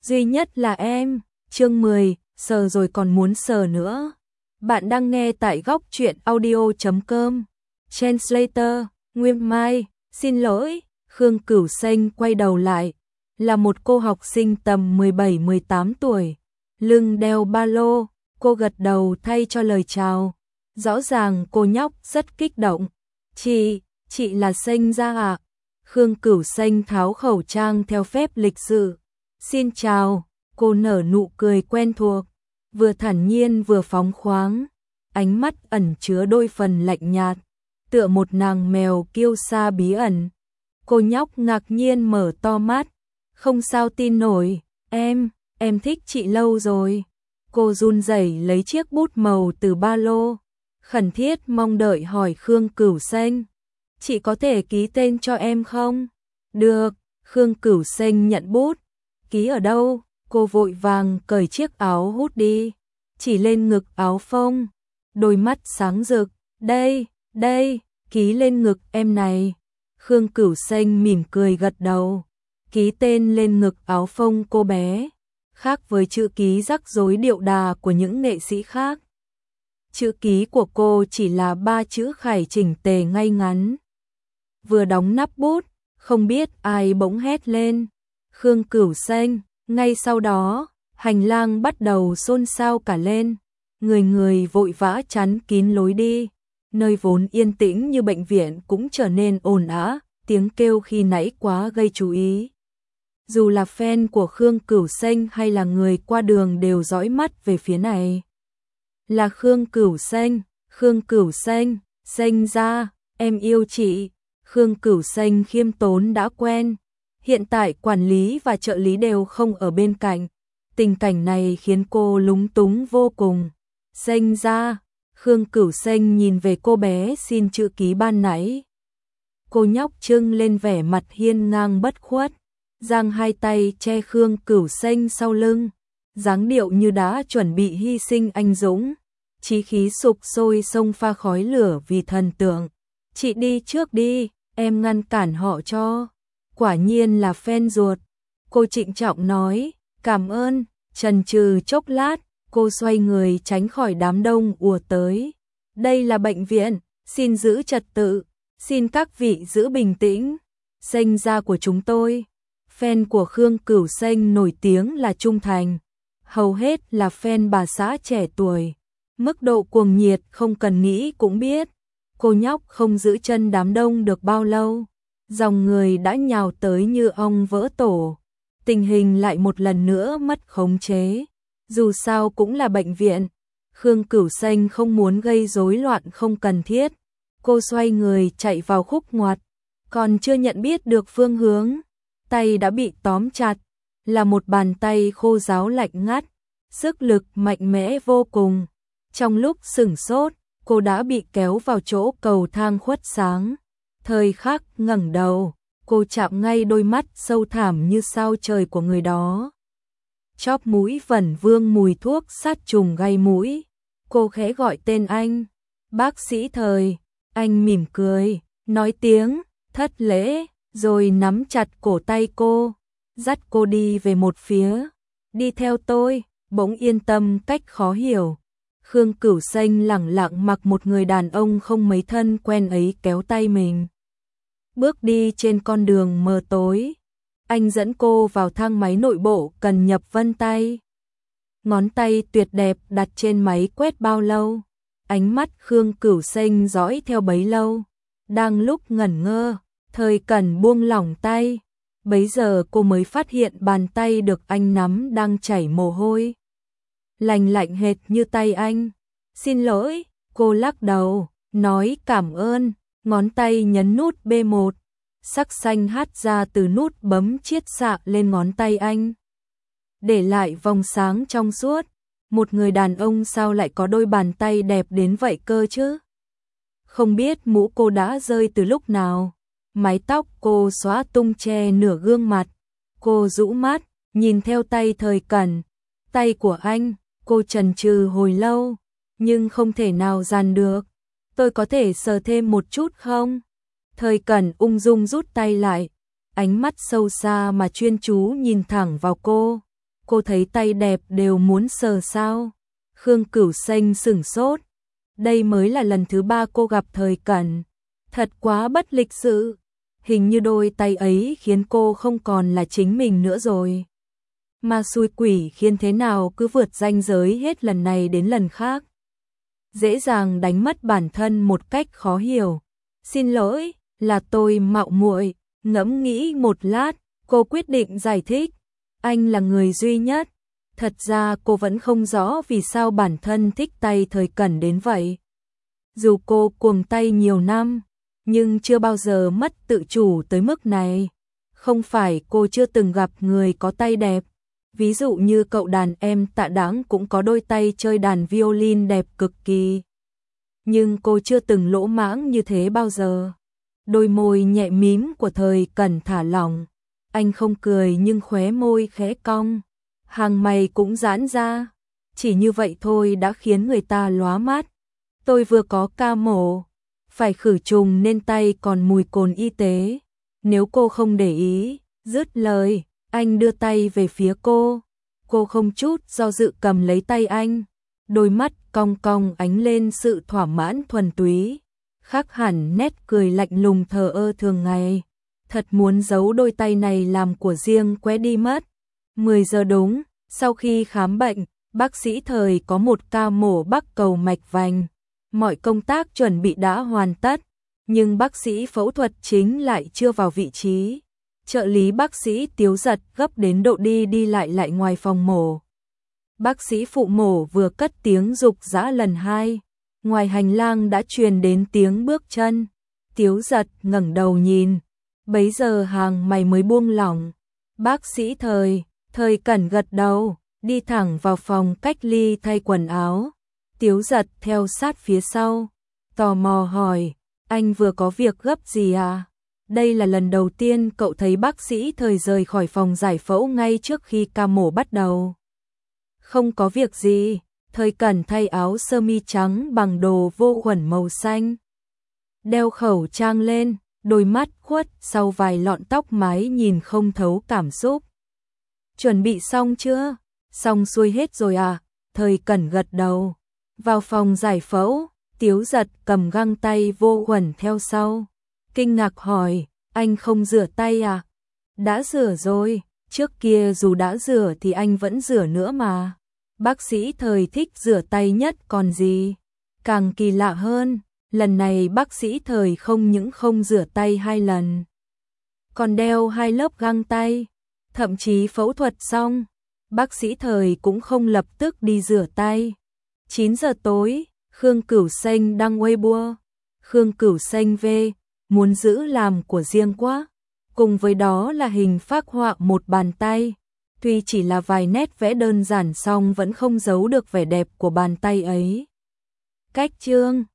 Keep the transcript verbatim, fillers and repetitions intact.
duy nhất là em. Chương mười, sờ rồi còn muốn sờ nữa. Bạn đang nghe tại góc truyện audio chấm com. Translator, Nguyên Mai, xin lỗi. Khương Cửu Xanh quay đầu lại, là một cô học sinh tầm mười bảy mười tám tuổi, lưng đeo ba lô, cô gật đầu thay cho lời chào. Rõ ràng cô nhóc rất kích động. Chị, chị là Xanh Gia à? Khương Cửu Xanh tháo khẩu trang theo phép lịch sự. Xin chào, cô nở nụ cười quen thuộc, vừa thản nhiên vừa phóng khoáng, ánh mắt ẩn chứa đôi phần lạnh nhạt, tựa một nàng mèo kiêu sa bí ẩn. Cô nhóc ngạc nhiên mở to mắt, không sao tin nổi, em, em thích chị lâu rồi. Cô run rẩy lấy chiếc bút màu từ ba lô, khẩn thiết mong đợi hỏi Khương Cửu Xanh, chị có thể ký tên cho em không? Được, Khương Cửu Xanh nhận bút. Ký ở đâu? Cô vội vàng cởi chiếc áo hút đi, chỉ lên ngực áo phông, đôi mắt sáng rực. Đây, đây, ký lên ngực em này. Khương Cửu Xanh mỉm cười gật đầu, ký tên lên ngực áo phông cô bé, khác với chữ ký rắc rối điệu đà của những nghệ sĩ khác. Chữ ký của cô chỉ là ba chữ khải chỉnh tề ngay ngắn. Vừa đóng nắp bút, không biết ai bỗng hét lên, Khương Cửu Xanh. Ngay sau đó, hành lang bắt đầu xôn xao cả lên, người người vội vã chắn kín lối đi, nơi vốn yên tĩnh như bệnh viện cũng trở nên ồn ào, tiếng kêu khi nãy quá gây chú ý. Dù là fan của Khương Cửu Xanh hay là người qua đường đều dõi mắt về phía này. Là Khương Cửu Xanh, Khương Cửu Xanh, Xanh Gia, em yêu chị. Khương Cửu Xanh khiêm tốn đã quen. Hiện tại quản lý và trợ lý đều không ở bên cạnh. Tình cảnh này khiến cô lúng túng vô cùng. Xanh Gia, Khương Cửu Xanh nhìn về cô bé xin chữ ký ban nãy. Cô nhóc trưng lên vẻ mặt hiên ngang bất khuất, giang hai tay che Khương Cửu Xanh sau lưng, dáng điệu như đã chuẩn bị hy sinh anh dũng, chí khí sục sôi sông pha khói lửa vì thần tượng. Chị đi trước đi, em ngăn cản họ cho. Quả nhiên là fan ruột. Cô trịnh trọng nói, cảm ơn. Chần chừ chốc lát, cô xoay người tránh khỏi đám đông ùa tới. Đây là bệnh viện, xin giữ trật tự, xin các vị giữ bình tĩnh. Xanh Gia của chúng tôi. Fan của Khương Cửu Xanh nổi tiếng là trung thành, hầu hết là fan bà xã trẻ tuổi. Mức độ cuồng nhiệt không cần nghĩ cũng biết. Cô nhóc không giữ chân đám đông được bao lâu, dòng người đã nhào tới như ong vỡ tổ. Tình hình lại một lần nữa mất khống chế. Dù sao cũng là bệnh viện, Khương Cửu Xanh không muốn gây rối loạn không cần thiết. Cô xoay người chạy vào khúc ngoặt, còn chưa nhận biết được phương hướng, tay đã bị tóm chặt, là một bàn tay khô ráo lạnh ngắt, sức lực mạnh mẽ vô cùng. Trong lúc sửng sốt, cô đã bị kéo vào chỗ cầu thang khuất sáng. Thời khắc ngẩng đầu, cô chạm ngay đôi mắt sâu thẳm như sao trời của người đó. Chóp mũi vẩn vương mùi thuốc sát trùng gây mũi. Cô khẽ gọi tên anh. Bác sĩ Thời. Anh mỉm cười, nói tiếng thất lễ, rồi nắm chặt cổ tay cô, dắt cô đi về một phía. Đi theo tôi. Bỗng yên tâm cách khó hiểu. Khương Cửu Xanh lẳng lặng mặc một người đàn ông không mấy thân quen ấy kéo tay mình, bước đi trên con đường mờ tối. Anh dẫn cô vào thang máy nội bộ cần nhập vân tay. Ngón tay tuyệt đẹp đặt trên máy quét bao lâu. Ánh mắt Khương Cửu Xanh dõi theo bấy lâu. Đang lúc ngẩn ngơ, Thời Cẩn buông lỏng tay. Bấy giờ cô mới phát hiện bàn tay được anh nắm đang chảy mồ hôi, lành lạnh hệt như tay anh. Xin lỗi, cô lắc đầu, nói cảm ơn, ngón tay nhấn nút bê một. Sắc xanh hát ra từ nút bấm chiết xạ lên ngón tay anh, để lại vòng sáng trong suốt. Một người đàn ông sao lại có đôi bàn tay đẹp đến vậy cơ chứ? Không biết mũ cô đã rơi từ lúc nào. Mái tóc cô xóa tung che nửa gương mặt. Cô rũ mắt, nhìn theo tay Thời Cẩn. Tay của anh, cô chần chừ hồi lâu, nhưng không thể nào dàn được. Tôi có thể sờ thêm một chút không? Thời Cẩn ung dung rút tay lại, ánh mắt sâu xa mà chuyên chú nhìn thẳng vào cô. cô thấy tay đẹp đều muốn sờ sao? Khương Cửu Xanh sửng sốt. Đây mới là lần thứ ba cô gặp Thời Cẩn. Thật quá bất lịch sự. Hình như đôi tay ấy khiến cô không còn là chính mình nữa rồi. Mà xui quỷ khiến thế nào cứ vượt ranh giới hết lần này đến lần khác. Dễ dàng đánh mất bản thân một cách khó hiểu. Xin lỗi, là tôi mạo muội. Ngẫm nghĩ một lát, cô quyết định giải thích. Anh là người duy nhất. Thật ra cô vẫn không rõ vì sao bản thân thích tay Thời Cẩn đến vậy. Dù cô cuồng tay nhiều năm, nhưng chưa bao giờ mất tự chủ tới mức này. Không phải cô chưa từng gặp người có tay đẹp. Ví dụ như cậu đàn em Tạ Đáng cũng có đôi tay chơi đàn violin đẹp cực kỳ. Nhưng cô chưa từng lỗ mãng như thế bao giờ. Đôi môi nhẹ mím của Thời Cẩn thả lỏng. Anh không cười nhưng khóe môi khẽ cong. Hàng mày cũng giãn ra. Chỉ như vậy thôi đã khiến người ta lóa mắt. Tôi vừa có ca mổ. Phải khử trùng nên tay còn mùi cồn y tế. Nếu cô không để ý, dứt lời, anh đưa tay về phía cô. Cô không chút do dự cầm lấy tay anh. Đôi mắt cong cong ánh lên sự thỏa mãn thuần túy. Khác hẳn nét cười lạnh lùng thờ ơ thường ngày. Thật muốn giấu đôi tay này làm của riêng quét đi mất. mười giờ đúng, sau khi khám bệnh, bác sĩ Thời có một ca mổ bắc cầu mạch vành. Mọi công tác chuẩn bị đã hoàn tất, nhưng bác sĩ phẫu thuật chính lại chưa vào vị trí. Trợ lý bác sĩ Tiếu Giật gấp đến độ đi đi lại lại ngoài phòng mổ. Bác sĩ phụ mổ vừa cất tiếng dục dã lần hai, ngoài hành lang đã truyền đến tiếng bước chân. Tiếu Giật ngẩng đầu nhìn, bấy giờ hàng mày mới buông lỏng. Bác sĩ Thời, Thời Cẩn gật đầu, đi thẳng vào phòng cách ly thay quần áo. Tiếu Giật theo sát phía sau, tò mò hỏi, anh vừa có việc gấp gì à? Đây là lần đầu tiên cậu thấy bác sĩ Thời rời khỏi phòng giải phẫu ngay trước khi ca mổ bắt đầu. Không có việc gì, Thời Cẩn thay áo sơ mi trắng bằng đồ vô khuẩn màu xanh. Đeo khẩu trang lên, đôi mắt khuất sau vài lọn tóc mái nhìn không thấu cảm xúc. Chuẩn bị xong chưa? Xong xuôi hết rồi à? Thời Cẩn gật đầu. Vào phòng giải phẫu, Tiếu Giật cầm găng tay vô khuẩn theo sau. Kinh ngạc hỏi, anh không rửa tay à? Đã rửa rồi, trước kia dù đã rửa thì anh vẫn rửa nữa mà. Bác sĩ Thời thích rửa tay nhất còn gì. Càng kỳ lạ hơn, lần này bác sĩ Thời không những không rửa tay hai lần, còn đeo hai lớp găng tay. Thậm chí phẫu thuật xong, bác sĩ Thời cũng không lập tức đi rửa tay. chín giờ tối, Khương Cửu Xanh đăng Weibo. Khương Cửu Xanh về, muốn giữ làm của riêng quá. Cùng với đó là hình phác họa một bàn tay. Tuy chỉ là vài nét vẽ đơn giản song vẫn không giấu được vẻ đẹp của bàn tay ấy. Cách chương